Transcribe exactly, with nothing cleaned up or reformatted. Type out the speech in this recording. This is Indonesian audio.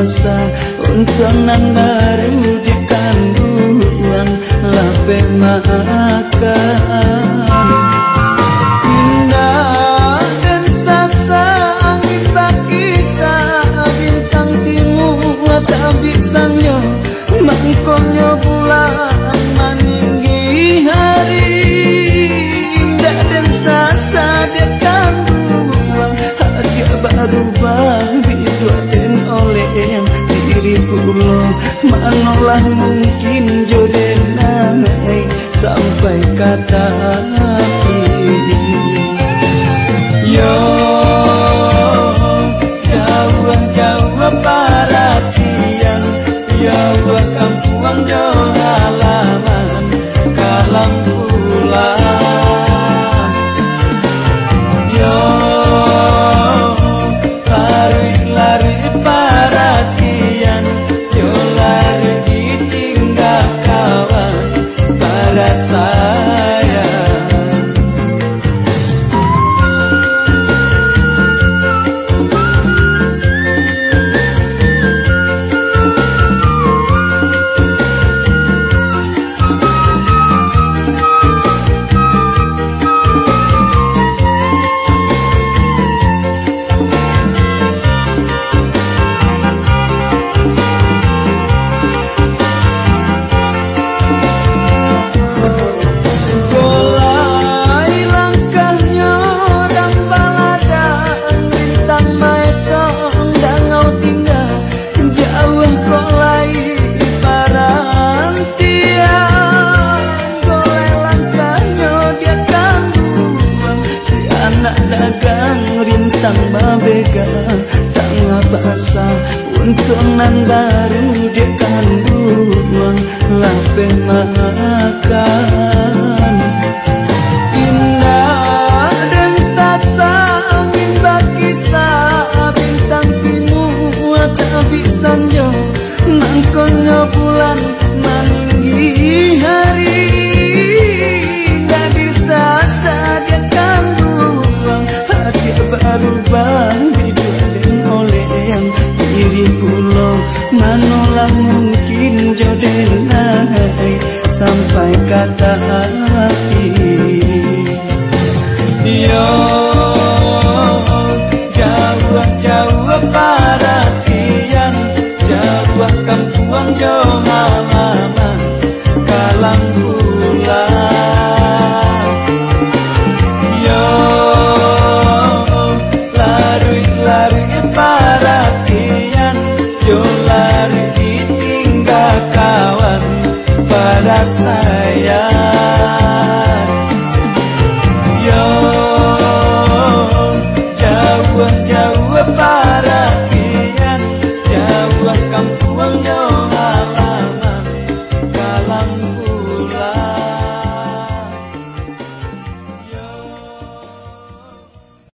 bahasa untuk nan baru di kandungan lape makan indah dan sasa angin bakisah bintang timur tak bisanya mangkonyo bulan meninggi hari indah dan sasa dia kandungan harga baru bang diduain oleh yang diri kulo manolah mungkin jodoh sampai kata yo jauh-jauh perhatian yo kampung jauh halaman kalam pulang yo lari-lari perhatian yo lari ditinggal kawan pada saya dagang rintang babega tengah bahasa untuk nan baru di kandungan lape makan